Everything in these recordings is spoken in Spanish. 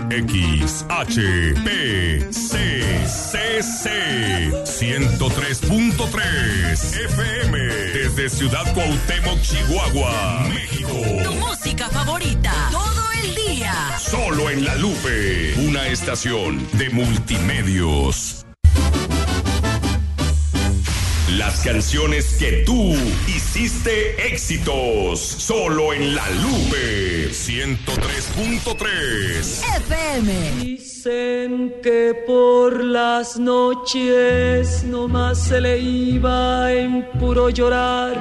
XHPCCC 103.3 FM desde Ciudad Cuauhtémoc, Chihuahua, México. Tu música favorita todo el día. Solo en La Lupe, una estación de Multimedios. Las canciones que tú hiciste éxitos. Solo en La Lupe 103.3 FM. Dicen que por las noches nomás se le iba en puro llorar.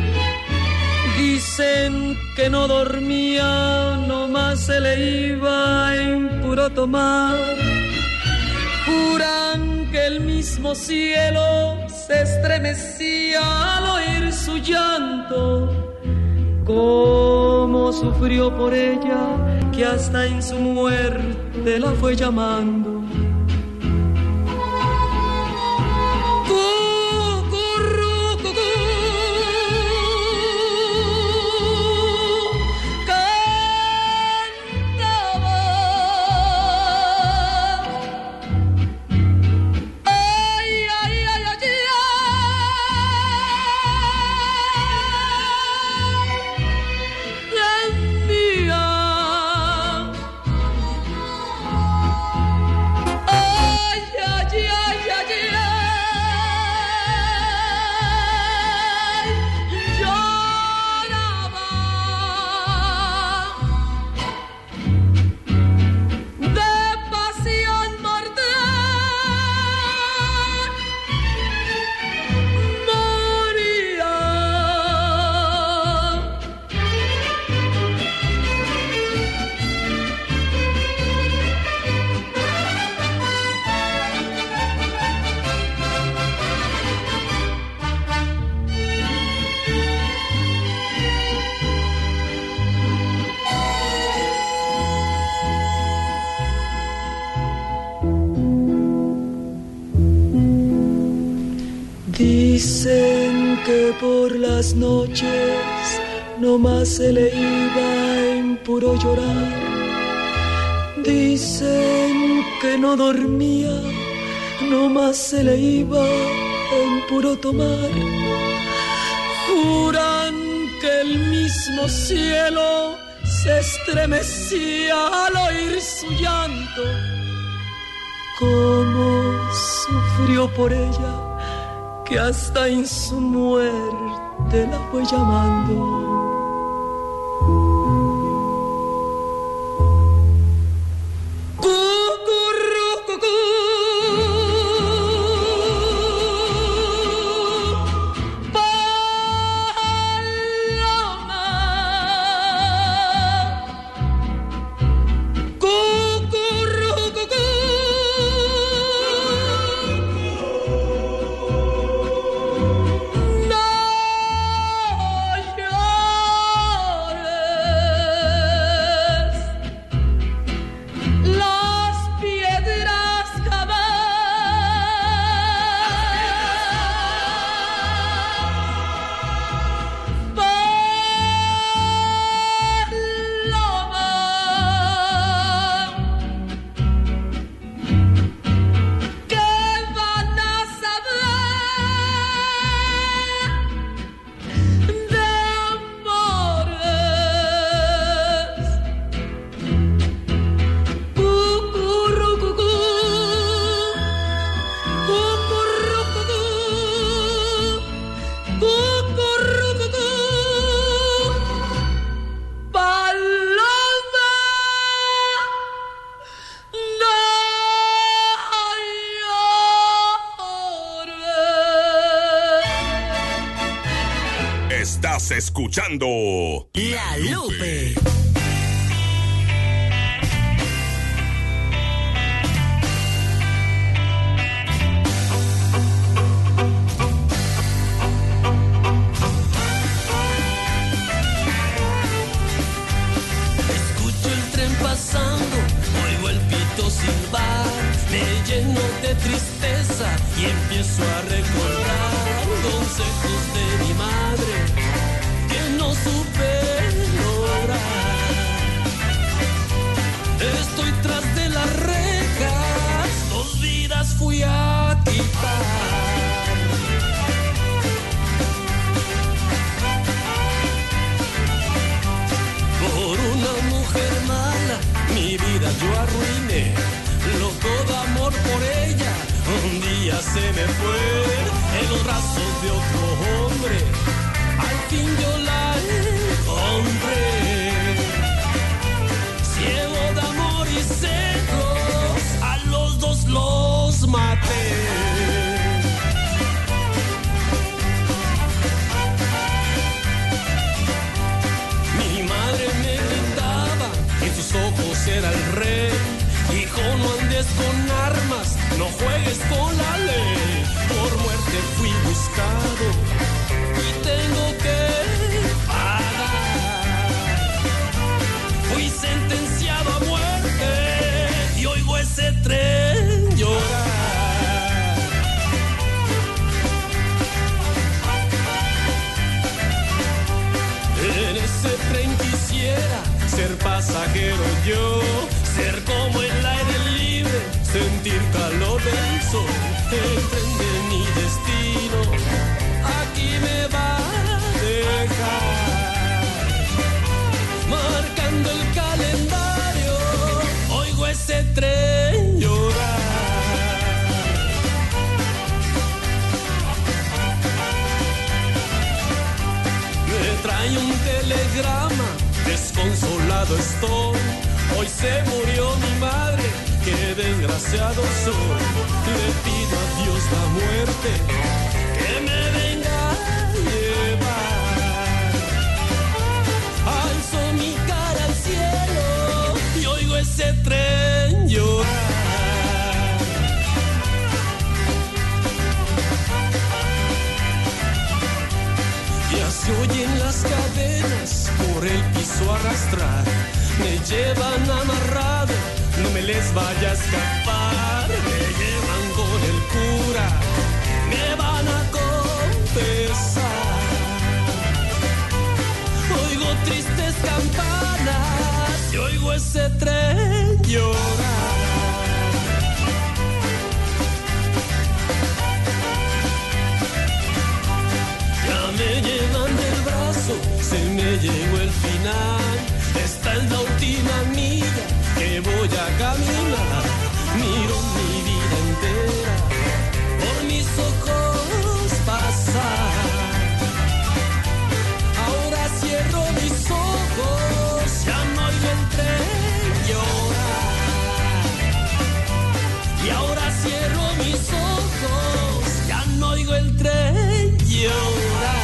Dicen que no dormía, nomás se le iba en puro tomar. Juran que el mismo cielo se estremecía al oír su llanto. Cómo sufrió por ella, que hasta en su muerte la fue llamando. Dicen que por las noches nomás se le iba en puro llorar. Dicen que no dormía, nomás se le iba en puro tomar. Juran que el mismo cielo se estremecía al oír su llanto. Cómo sufrió por ella, que hasta en su muerte la fue llamando. Estás escuchando La Lupe. Escucho el tren pasando, oigo el pito silbar, me lleno de tristeza y empiezo a recordar consejos de mi madre que no supe lograr. Estoy tras de yo arruiné, loco de amor por ella. Un día se me fue en los brazos de otro hombre. Al fin yo la encontré. Ciego de amor y celos, a los dos los maté. Mi madre me gritaba, en sus ojos era el rey. Hijo, no andes con armas, no juegues con la ley. Por muerte fui buscado y tengo que pagar. Fui sentenciado a muerte y oigo ese tren llorar. En ese tren quisiera ser pasajero yo, ser como el aire libre, sentir calor del sol. El tren de mi destino aquí me va a dejar. Marcando el calendario, oigo ese tren llorar. Me trae un telegrama, desconsolado estoy. Hoy se murió mi madre, qué desgraciado soy. Le pido a Dios la muerte, que me venga a llevar. Alzo mi cara al cielo y oigo ese tren llorar. Ya se oyen las cadenas por el piso arrastrar. Me llevan amarrado, no me les vaya a escapar. Me llevan con el cura, me van a confesar. Oigo tristes campanas y oigo ese tren llorar. Ya me llevan del brazo, se me llegó el final. Esta es la última milla que voy a caminar. Miro mi vida entera por mis ojos pasar. Ahora cierro mis ojos, ya no oigo el tren llorar. Y ahora cierro mis ojos, ya no oigo el tren llorar.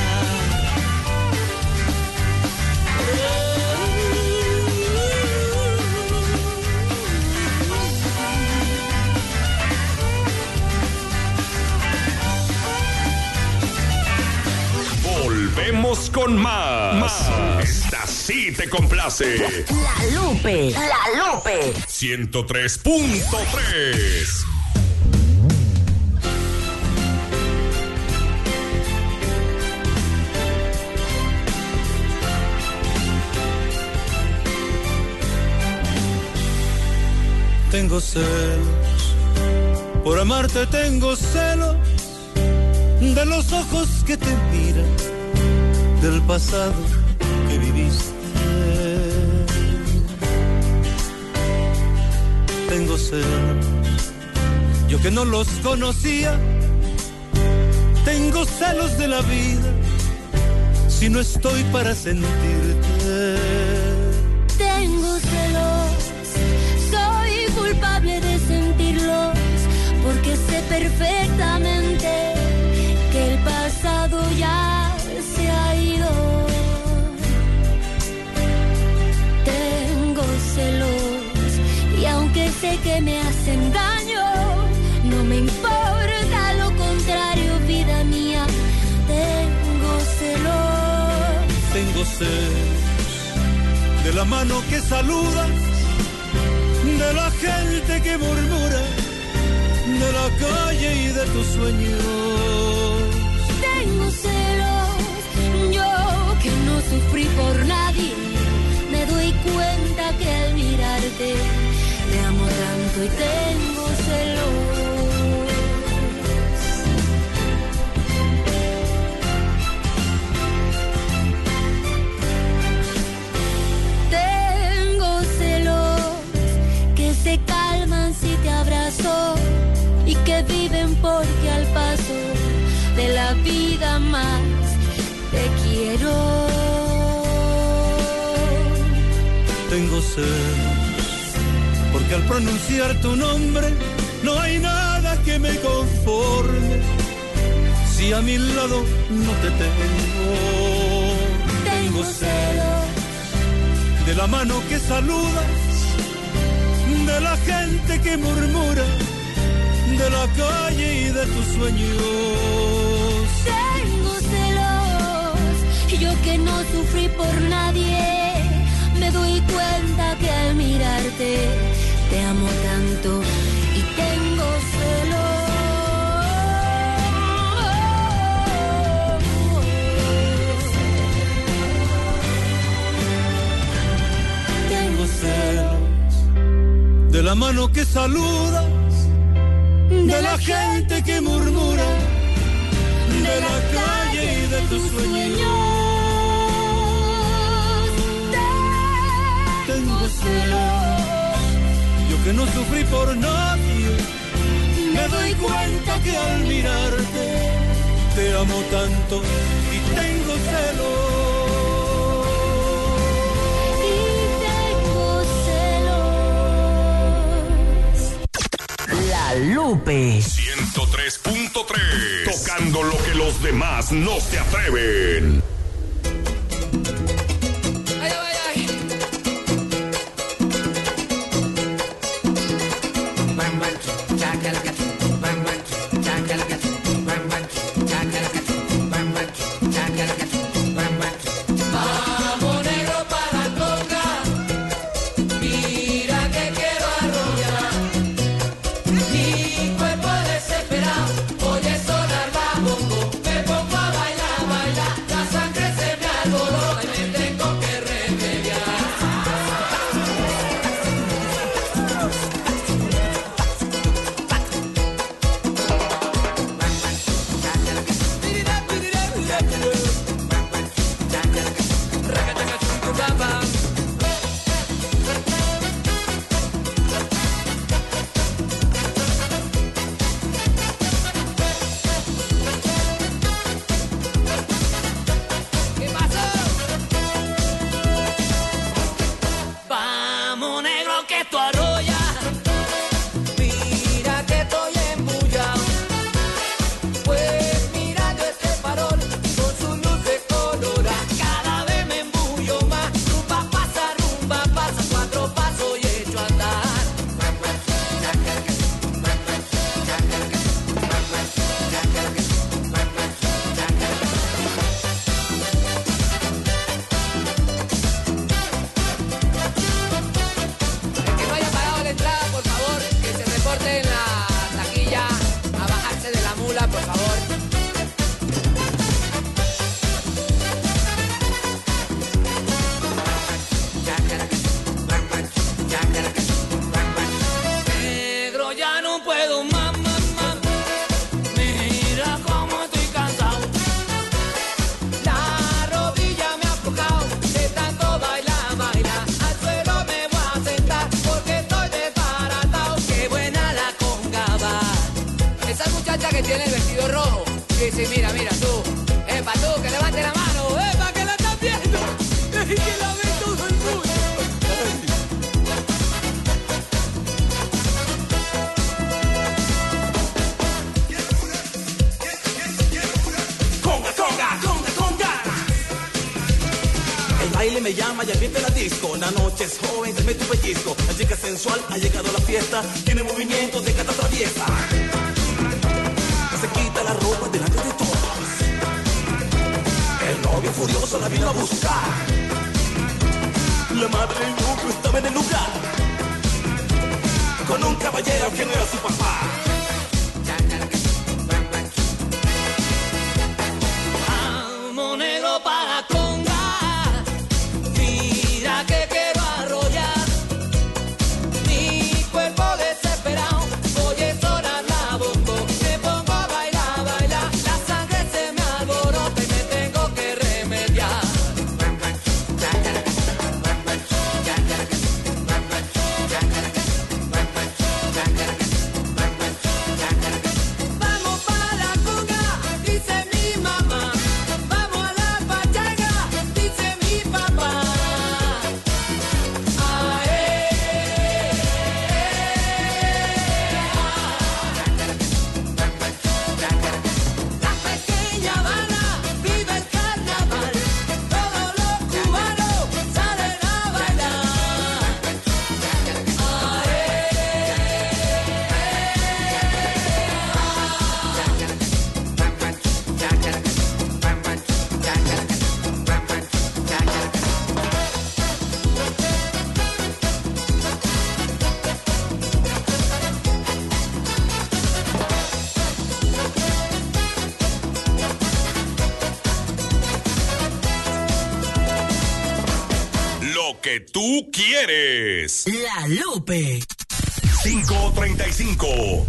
Volvemos con más. Esta sí te complace. La Lupe. 103.3. Tengo celos, por amarte tengo celos, de los ojos que te miran, del pasado que viviste. Tengo celos, yo que no los conocía. Tengo celos de la vida, si no estoy para sentirte. Tengo celos, soy culpable de sentirlos, porque sé perfectamente que el pasado ya se ha ido. Tengo celos y aunque sé que me hacen daño, no me importa, lo contrario, vida mía. Tengo celos. Tengo celos de la mano que saludas, de la gente que murmura, de la calle y de tus sueños. Tengo celos, yo que no sufrí por nadie, me doy cuenta que al mirarte me amo tanto y tengo celos. Tengo celos celos, porque al pronunciar tu nombre no hay nada que me conforme. Si a mi lado no te tengo celos de la mano que saludas, de la gente que murmura, de la calle y de tus sueños. Tengo celos, yo que no sufrí por nadie, me doy cuenta que al mirarte te amo tanto y tengo celos. Tengo celos de la mano que saludas, de la gente que murmura, de la calle y de tus sueños. Tengo celos, yo que no sufrí por nadie, me doy cuenta que al mirarte te amo tanto y tengo celos. La Lupe 103.3, tocando lo que los demás no se atreven. Me llama y ambiente la disco. La noche es joven, se mete un pellizco. La chica sensual ha llegado a la fiesta. Tiene movimientos de gata traviesa. Se quita la ropa delante de todos. El novio furioso la vino a buscar. La madre del núcleo estaba en el lugar, con un caballero que no era su papá. Amo negro para conga. Mira que quiero arrollar mi cuerpo desesperado. Oye sonar la bongo, me pongo a bailar, bailar. La sangre se me alborota y me tengo que remediar. que tú quieres. La Lupe. 5:35.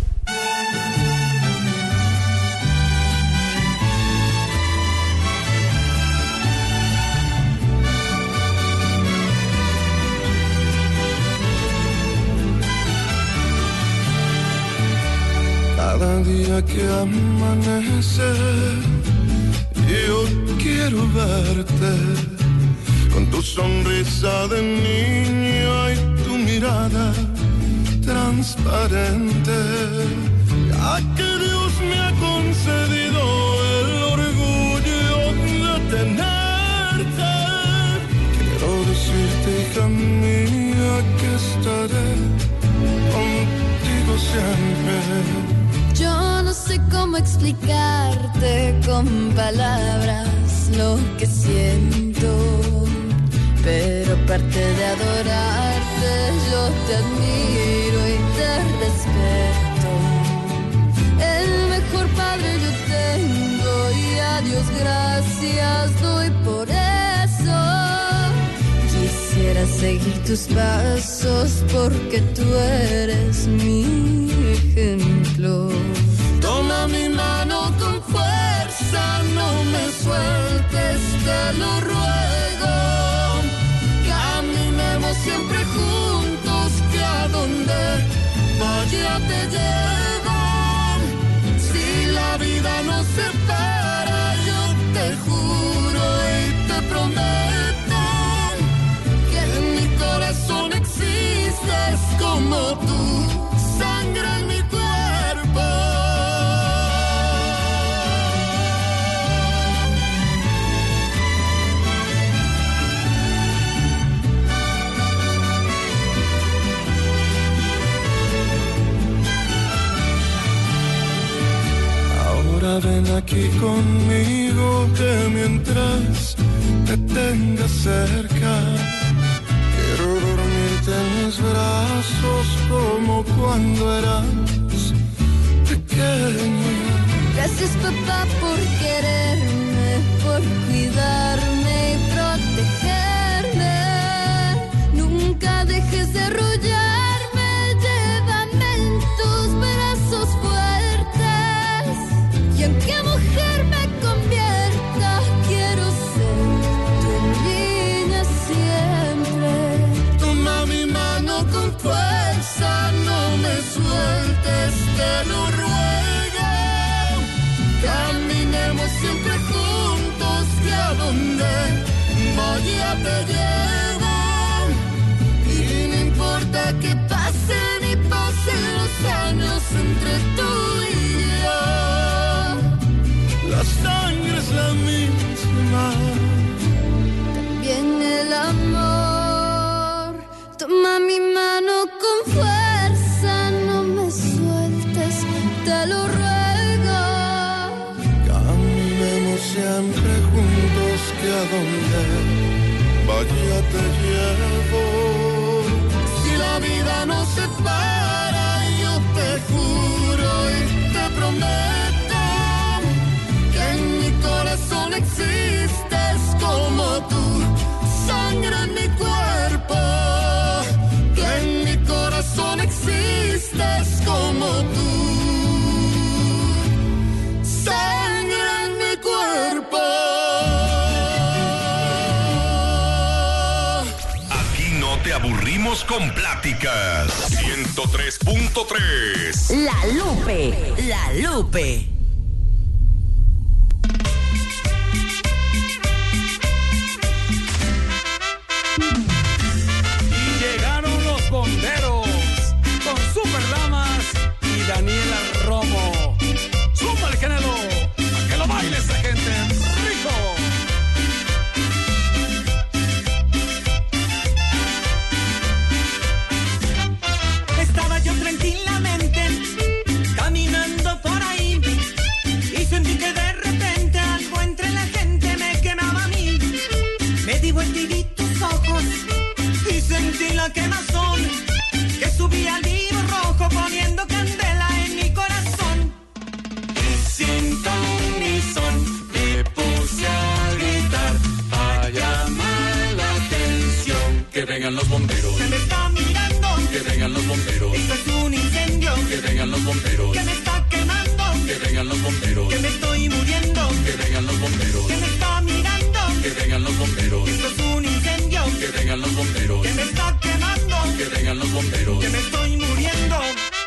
Cada día que amanece, yo quiero verte con tu sonrisa de niño y tu mirada transparente. Ya que Dios me ha concedido el orgullo de tenerte, quiero decirte, hija mía, que estaré contigo siempre. Yo no sé cómo explicarte con palabras lo que siento, pero aparte de adorarte, yo te admiro y te respeto. El mejor padre yo tengo y a Dios gracias doy por eso. Quisiera seguir tus pasos porque tú eres mi ejemplo. Toma mi mano con fuerza, no me sueltes, te lo ruego. Caminemos siempre juntos, que a donde vaya te llevo. Si la vida nos separa, yo te juro y te prometo que en mi corazón existes como tú, sangre en mi cuerpo. Ahora ven aquí conmigo, que mientras te tenga cerca, quiero dormirte en mis brazos como cuando eras pequeña. Gracias, papá, por quererme, por cuidarme y protegerme. Nunca dejes de arrullarme, llévame en tus brazos fuertes. Y aunque mujer me convierta, quiero ser tu niña siempre. Toma mi mano con fuerza, no me sueltes, te lo ruego. Caminemos siempre juntos, que a donde vaya te llevo. Y no importa que pasen y pasen los años entre tú y yo, la sangre es la misma, también el amor. Toma mi mano con fuerza, no me sueltes, te lo ruego. Caminemos siempre juntos, que a donde vaya te llevo. Si la vida nos separa, yo te juro y te prometo que en mi corazón existes como tú, sangre en mi cuerpo. Que en mi corazón existes como tú, sangre en mi cuerpo. Aquí no te aburrimos con pláticas. 103.3. La Lupe. La Lupe. Y llegaron los bomberos con Super Lamas y Daniela Romo. ¡Súmale, Canelo! ¡A que lo baile esa gente! ¡Rico! Estaba yo tranquilamente caminando por ahí vengan los bomberos. Que me está mirando. Que vengan los bomberos. Esto es un incendio. Que vengan los bomberos. Que me está quemando. Que vengan los bomberos. Que me estoy muriendo. Que vengan los bomberos. Que me está mirando. Que vengan los bomberos. Esto es un incendio. Que vengan los bomberos. Que me está quemando. Que vengan los bomberos. Que me estoy muriendo.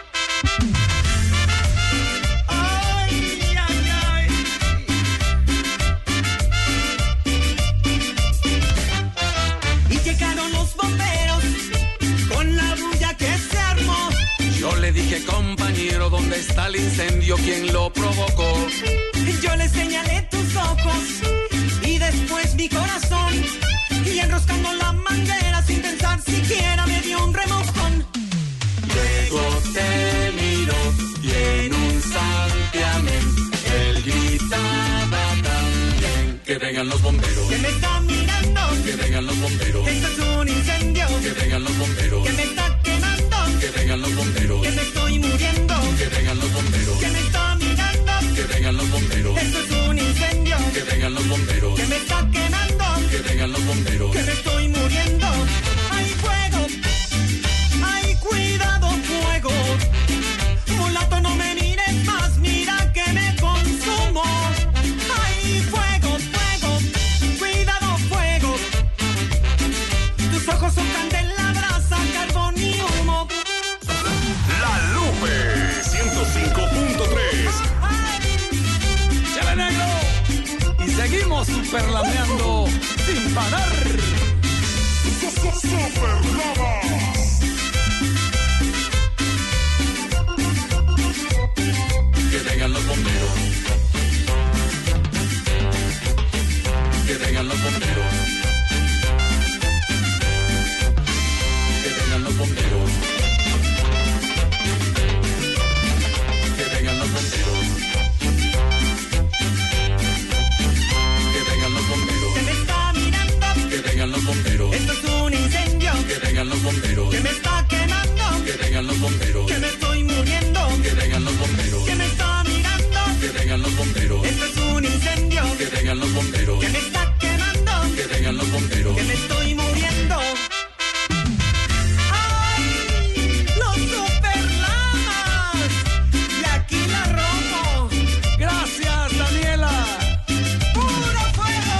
Yo le dije, compañero, ¿dónde está el incendio? ¿Quién lo provocó? Yo le señalé tus ojos y después mi corazón. Y enroscando la manguera sin pensar siquiera me dio un remojón. Luego te miró y en un santiamén él gritaba también. Que vengan los bomberos. Que me está mirando. Que vengan los bomberos. Esto es un incendio. Que vengan los bomberos. Que me está quemando. Que vengan los bomberos. Que me estoy muriendo. Que vengan los bomberos. Que me está mirando. Que vengan los bomberos. Esto es un incendio. Que vengan los bomberos. Que me está quemando. Que vengan los bomberos. Que me estoy muriendo. Hay fuego. Hay cuidado, fuego. Mulato, no me mires más. Mira que me consumo. Hay fuego, fuego. Cuidado, fuego. Tus ojos son candela, brasa, carbón y humo. La Lupe 105.3. ¡Chale, negro! Y seguimos superlameando sin parar. Que vengan los bomberos. Que vengan los bomberos. Que vengan los bomberos. Que vengan los bomberos. Que vengan los bomberos. Que me está mirando. Que vengan los bomberos. Esto es un incendio. Que vengan los bomberos. Que me está quemando. Que vengan los bomberos. Que me estoy muriendo. Que vengan los bomberos. Que me está mirando. Que vengan los bomberos. Esto es un incendio. Que vengan los bomberos. Que me está quemando. Que vengan los bomberos. Que me estoy muriendo. ¡Ay! ¡Los superlamas! Y aquí la rompo. Gracias, Daniela. ¡Puro fuego!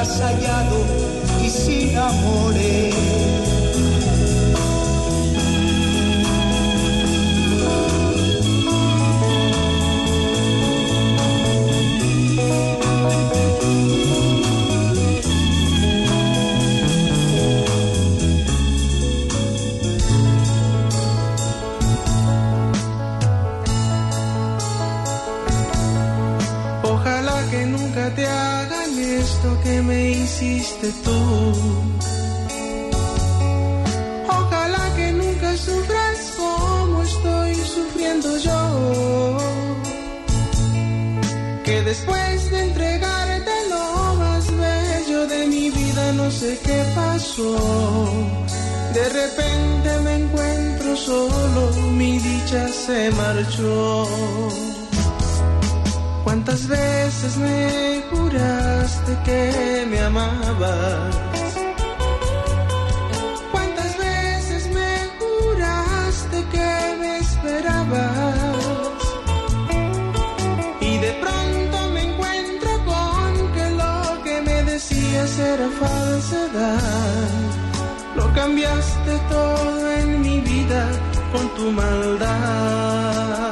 has hallado y sin amores. Te hagan esto que me hiciste tú. Ojalá que nunca sufras como estoy sufriendo yo. Que después de entregarte lo más bello de mi vida, no sé qué pasó. De repente me encuentro solo, mi dicha se marchó. ¿Cuántas veces me juraste que me amabas? ¿Cuántas veces me juraste que me esperabas? Y de pronto me encuentro con que lo que me decías era falsedad. Lo cambiaste todo en mi vida con tu maldad.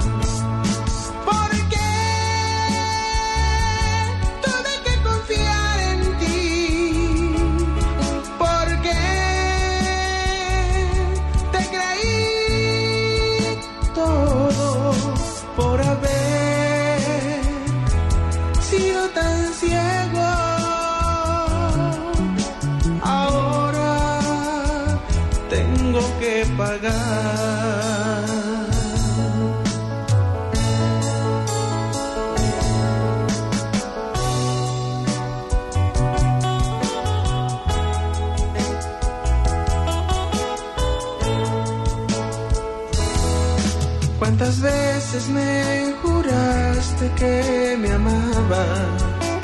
¿Cuántas veces me juraste que me amabas?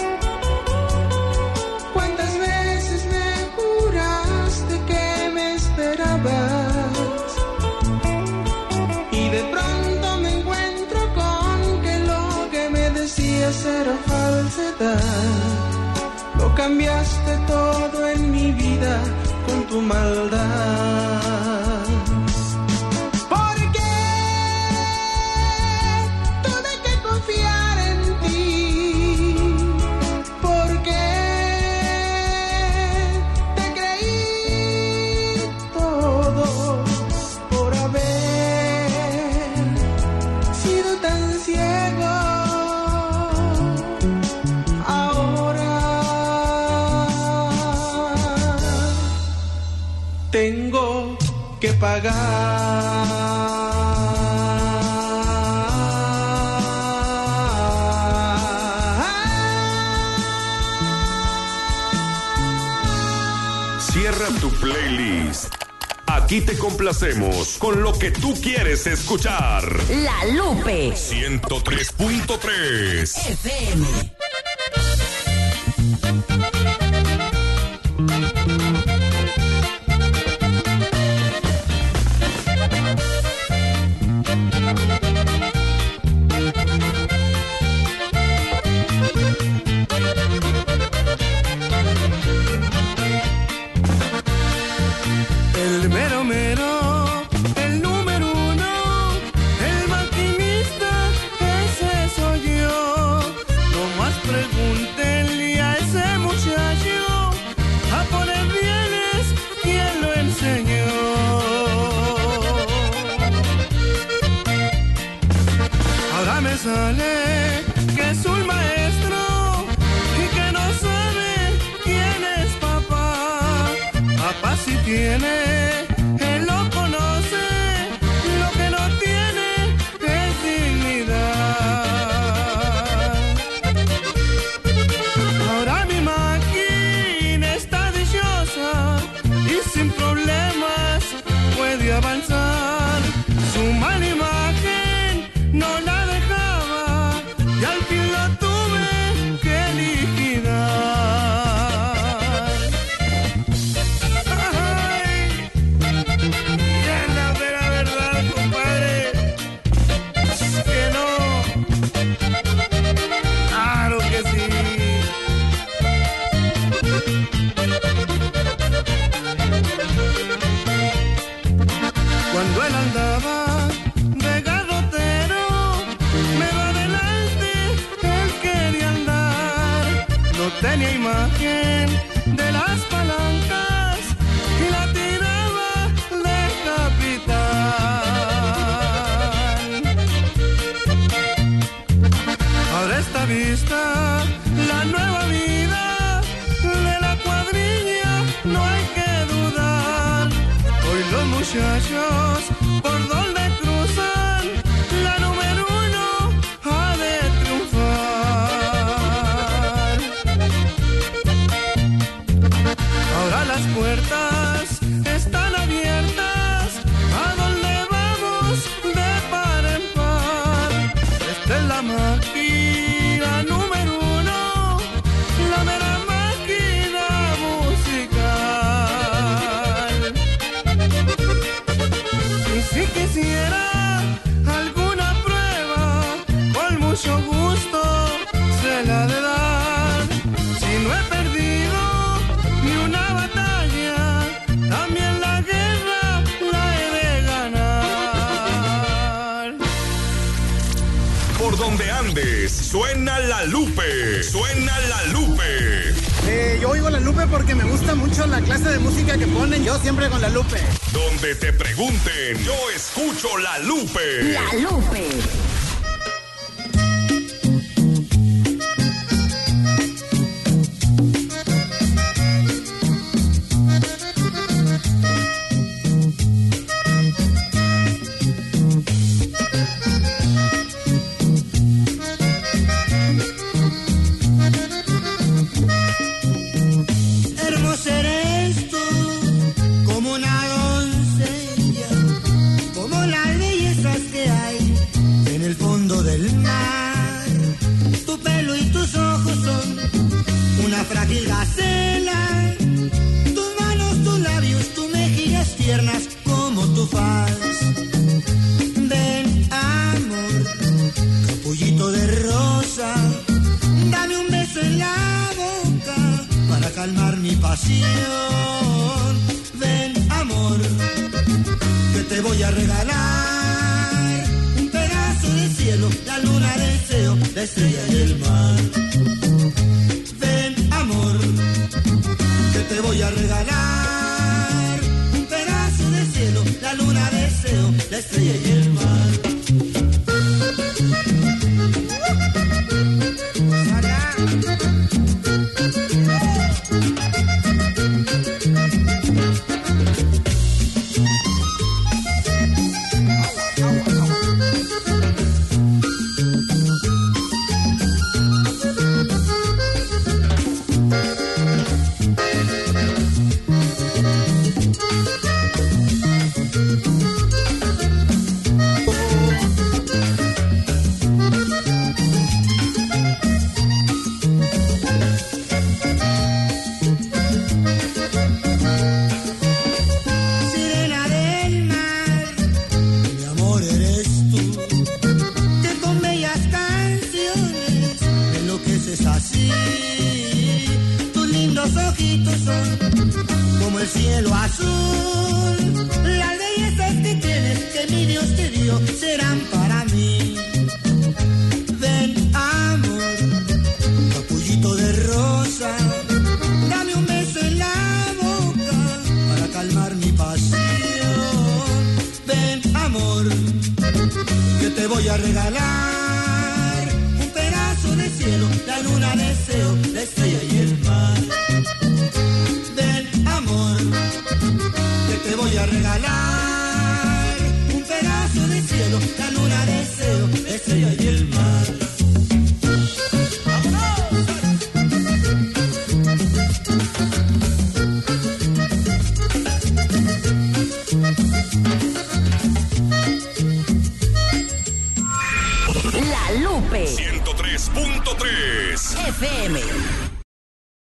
¿Cuántas veces me juraste que me esperabas? Y de pronto me encuentro con que lo que me decías era falsedad. Lo cambiaste todo en mi vida con tu maldad. Tengo que pagar. Cierra tu playlist. Aquí te complacemos con lo que tú quieres escuchar. La Lupe 103.3 FM. Sale que es un maestro y que no sabe quién es papá. Papá si tiene, él lo conoce, lo que no tiene es dignidad. Ahora mi máquina está dichosa y sin problemas puede avanzar. Su mala imagen no la dejaba y al fin la tuve que liquidar. Ay. muchachos, por donde cruzan, la número 1 ha de triunfar. Ahora las puertas están abiertas, a donde vamos de par en par. Esta es la máquina número 1, la mera máquina musical. Y si quisiera alguna prueba, con mucho gusto se la de dar. Si no he perdido ni una batalla, también la guerra la he de ganar. Por donde andes, suena la Lupe. Suena la Lupe. Yo oigo la Lupe porque me gusta mucho la clase de música que ponen. Yo siempre con la Lupe. Donde te pregunten, yo escucho la Lupe. La Lupe. Hermosa eres tú, como una doncella, como las bellezas que hay en el fondo del mar. Tu pelo y tus ojos son una frágil gacela, tus manos, tus labios, tus mejillas tiernas como tu faz. Ven, amor, capullito de rosa, dame un beso en la boca para calmar mi pasión. Ven, amor, que te voy a regalar un pedazo de cielo, la luna, deseo, la estrella y el mar. Ven, amor, que te voy a regalar un pedazo de cielo, la luna, deseo, la estrella y el mar. Sirena del mar, mi amor eres tú, que con bellas canciones me enloqueces así. Tus lindos ojitos son como el cielo azul, las bellezas que tienes que mi Dios te dio serán para mí. Ven, amor, capullito de rosa, dame un beso en la boca para calmar mi pasión. Ven, amor, que te voy a regalar un pedazo de cielo, la luna, deseo, la estrella y el mar. Ven, amor, que te voy a regalar un pedazo de cielo, la luna, deseo, la estrella y el mar. La Lupe. 103.3 FM.